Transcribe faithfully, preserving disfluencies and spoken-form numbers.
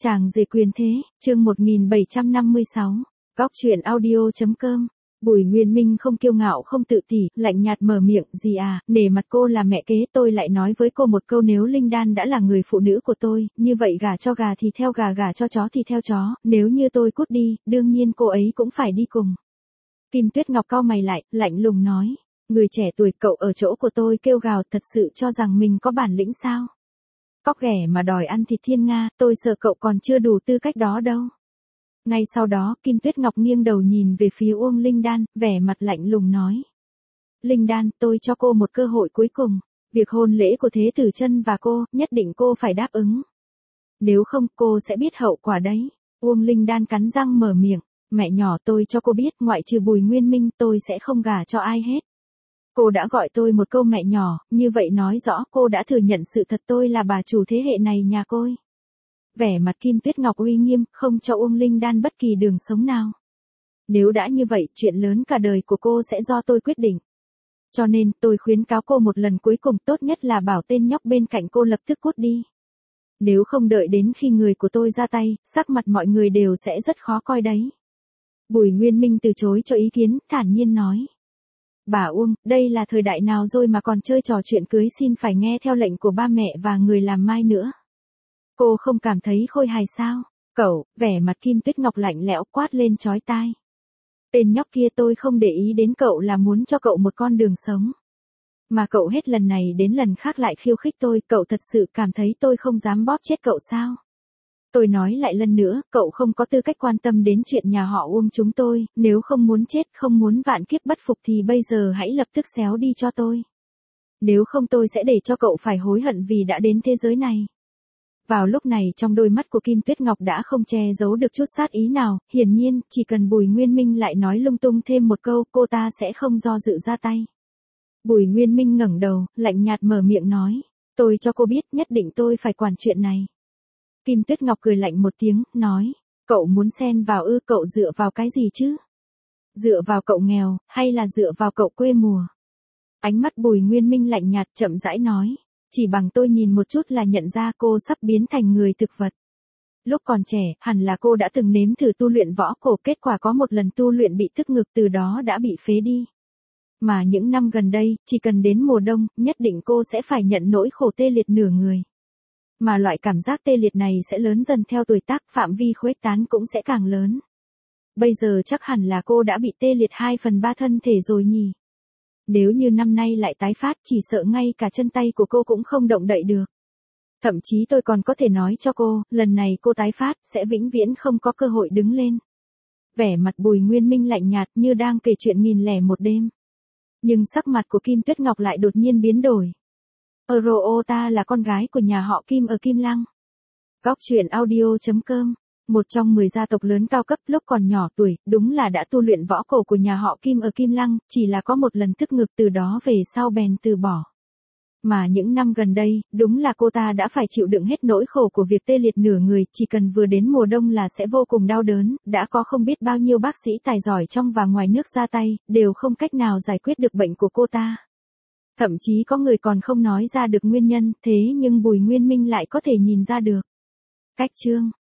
Chàng rể quyền thế, chương một nghìn bảy trăm năm mươi sáu. Góc truyện audio.com. Bùi Nguyên Minh không kiêu ngạo không tự tỷ, lạnh nhạt mở miệng, "Dì à, nể mặt cô là mẹ kế, tôi lại nói với cô một câu, nếu Linh Đan đã là người phụ nữ của tôi, như vậy gả cho gà thì theo gà, gả cho chó thì theo chó, nếu như tôi cút đi, đương nhiên cô ấy cũng phải đi cùng." Kim Tuyết Ngọc cau mày lại, lạnh lùng nói, "Người trẻ tuổi, cậu ở chỗ của tôi kêu gào, thật sự cho rằng mình có bản lĩnh sao? Cóc ghẻ mà đòi ăn thịt thiên nga, tôi sợ cậu còn chưa đủ tư cách đó đâu." Ngay sau đó, Kim Tuyết Ngọc nghiêng đầu nhìn về phía Uông Linh Đan, vẻ mặt lạnh lùng nói, "Linh Đan, tôi cho cô một cơ hội cuối cùng, việc hôn lễ của Thế Tử Chân và cô, nhất định cô phải đáp ứng. Nếu không, cô sẽ biết hậu quả đấy." Uông Linh Đan cắn răng mở miệng, "Mẹ nhỏ, tôi cho cô biết, ngoại trừ Bùi Nguyên Minh, tôi sẽ không gả cho ai hết. Cô đã gọi tôi một câu mẹ nhỏ, như vậy nói rõ cô đã thừa nhận sự thật, tôi là bà chủ thế hệ này nhà côi." Vẻ mặt Kim Tuyết Ngọc uy nghiêm, không cho Uông Linh Đan bất kỳ đường sống nào. "Nếu đã như vậy, chuyện lớn cả đời của cô sẽ do tôi quyết định. Cho nên, tôi khuyến cáo cô một lần cuối cùng, tốt nhất là bảo tên nhóc bên cạnh cô lập tức cút đi. Nếu không đợi đến khi người của tôi ra tay, sắc mặt mọi người đều sẽ rất khó coi đấy." Bùi Nguyên Minh từ chối cho ý kiến, thản nhiên nói, "Bà Uông, đây là thời đại nào rồi mà còn chơi trò chuyện cưới xin phải nghe theo lệnh của ba mẹ và người làm mai nữa. Cô không cảm thấy khôi hài sao?" "Cậu," vẻ mặt Kim Tuyết Ngọc lạnh lẽo quát lên chói tai. "Tên nhóc kia, tôi không để ý đến cậu là muốn cho cậu một con đường sống. Mà cậu hết lần này đến lần khác lại khiêu khích tôi, cậu thật sự cảm thấy tôi không dám bóp chết cậu sao? Tôi nói lại lần nữa, cậu không có tư cách quan tâm đến chuyện nhà họ Uông chúng tôi, nếu không muốn chết, không muốn vạn kiếp bất phục thì bây giờ hãy lập tức xéo đi cho tôi. Nếu không tôi sẽ để cho cậu phải hối hận vì đã đến thế giới này." Vào lúc này trong đôi mắt của Kim Tuyết Ngọc đã không che giấu được chút sát ý nào, hiển nhiên, chỉ cần Bùi Nguyên Minh lại nói lung tung thêm một câu, cô ta sẽ không do dự ra tay. Bùi Nguyên Minh ngẩng đầu, lạnh nhạt mở miệng nói, "Tôi cho cô biết, nhất định tôi phải quản chuyện này." Kim Tuyết Ngọc cười lạnh một tiếng, nói, "Cậu muốn xen vào ư? Cậu dựa vào cái gì chứ? Dựa vào cậu nghèo, hay là dựa vào cậu quê mùa?" Ánh mắt Bùi Nguyên Minh lạnh nhạt, chậm rãi nói, "Chỉ bằng tôi nhìn một chút là nhận ra cô sắp biến thành người thực vật. Lúc còn trẻ, hẳn là cô đã từng nếm thử tu luyện võ cổ, kết quả có một lần tu luyện bị tức ngực, từ đó đã bị phế đi. Mà những năm gần đây, chỉ cần đến mùa đông, nhất định cô sẽ phải nhận nỗi khổ tê liệt nửa người. Mà loại cảm giác tê liệt này sẽ lớn dần theo tuổi tác, phạm vi khuếch tán cũng sẽ càng lớn. Bây giờ chắc hẳn là cô đã bị tê liệt hai phần ba thân thể rồi nhỉ? Nếu như năm nay lại tái phát, chỉ sợ ngay cả chân tay của cô cũng không động đậy được. Thậm chí tôi còn có thể nói cho cô, lần này cô tái phát, sẽ vĩnh viễn không có cơ hội đứng lên." Vẻ mặt Bùi Nguyên Minh lạnh nhạt như đang kể chuyện nghìn lẻ một đêm. Nhưng sắc mặt của Kim Tuyết Ngọc lại đột nhiên biến đổi. "Euro ta là con gái của nhà họ Kim ở Kim Lăng." Góc truyện audio.com. Một trong mười gia tộc lớn cao cấp, lúc còn nhỏ tuổi, đúng là đã tu luyện võ cổ của nhà họ Kim ở Kim Lăng, chỉ là có một lần tức ngực, từ đó về sau bèn từ bỏ. Mà những năm gần đây, đúng là cô ta đã phải chịu đựng hết nỗi khổ của việc tê liệt nửa người, chỉ cần vừa đến mùa đông là sẽ vô cùng đau đớn, đã có không biết bao nhiêu bác sĩ tài giỏi trong và ngoài nước ra tay, đều không cách nào giải quyết được bệnh của cô ta. Thậm chí có người còn không nói ra được nguyên nhân, thế nhưng Bùi Nguyên Minh lại có thể nhìn ra được. Cách chương